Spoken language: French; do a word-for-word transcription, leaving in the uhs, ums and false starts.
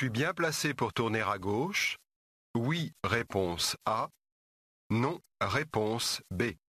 suis bien placé pour tourner à gauche? Oui, réponse A. Non, réponse B.